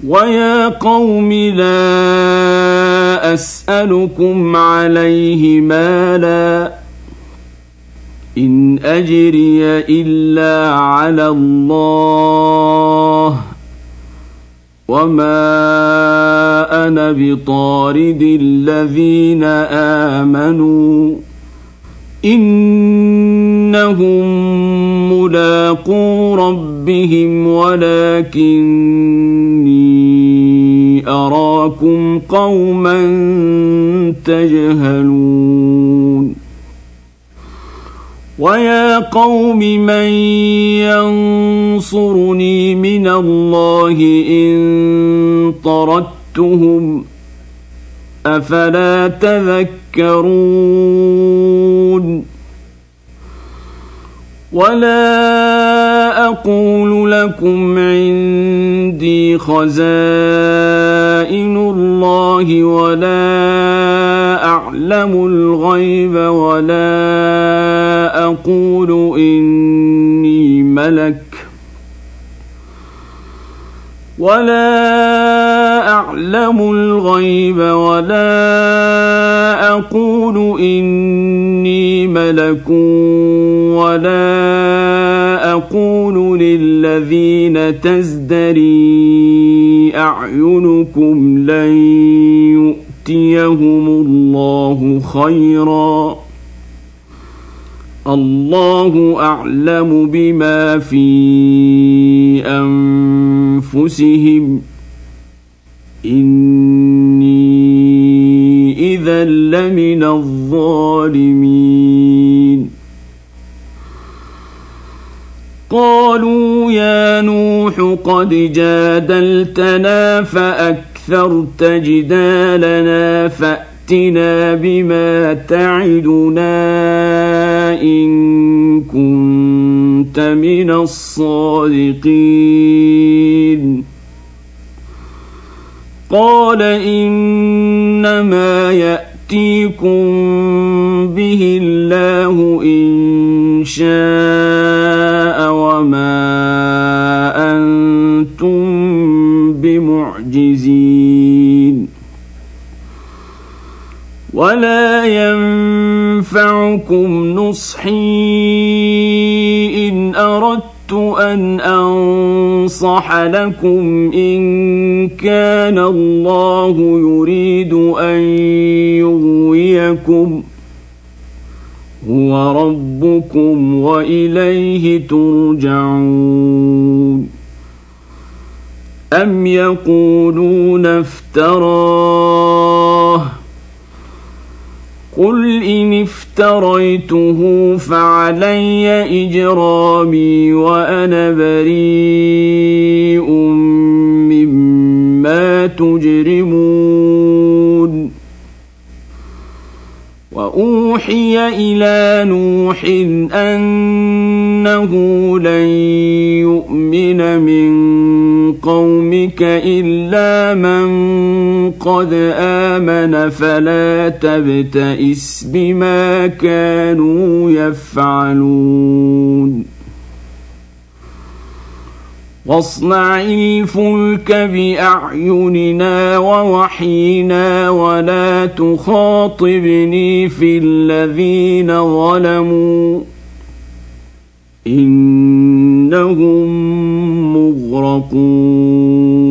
ويا قوم لا أسألكم عليه مالا إن أجري إلا على الله وما أنا بطارد الذين آمنوا إنهم ملاقو ربهم ولكني أراكم قوما تجهلون ويا قوم من ينصرني من الله إن طردتهم أفلا تذكرون ولا أقول لكم عندي خزائن الله ولا أعلم الغيب ولا أقول إني ملك ولا أعلم الغيب ولا أقول إني ملك ولا أقول للذين تزدري أعينكم لن يؤتيهم الله خيرا الله أعلم بما في أنفسهم إني إذا لمن الظالمين قالوا يا نوح قد جادلتنا فأكثرت جدالنا فأتنا بما تعدنا إن كنت من الصادقين قال إنما يأتيكم به الله إن شاء وما أنتم بمعجزين ولا ينفعكم نصحي إن أردت أن أنصح لكم إن كان الله يريد أن يغويكم هو ربكم وإليه ترجعون أم يقولون افتراه قل إن افتريته فعلي إجرامي وأنا بريء مما تجرمون وأوحي إلى نوح أنه لن يؤمن من قومك إلا من قد آمن فلا تبتئس بما كانوا يفعلون واصنع الفلك بأعيننا ووحينا ولا تخاطبني في الذين ظلموا إنهم مغرقون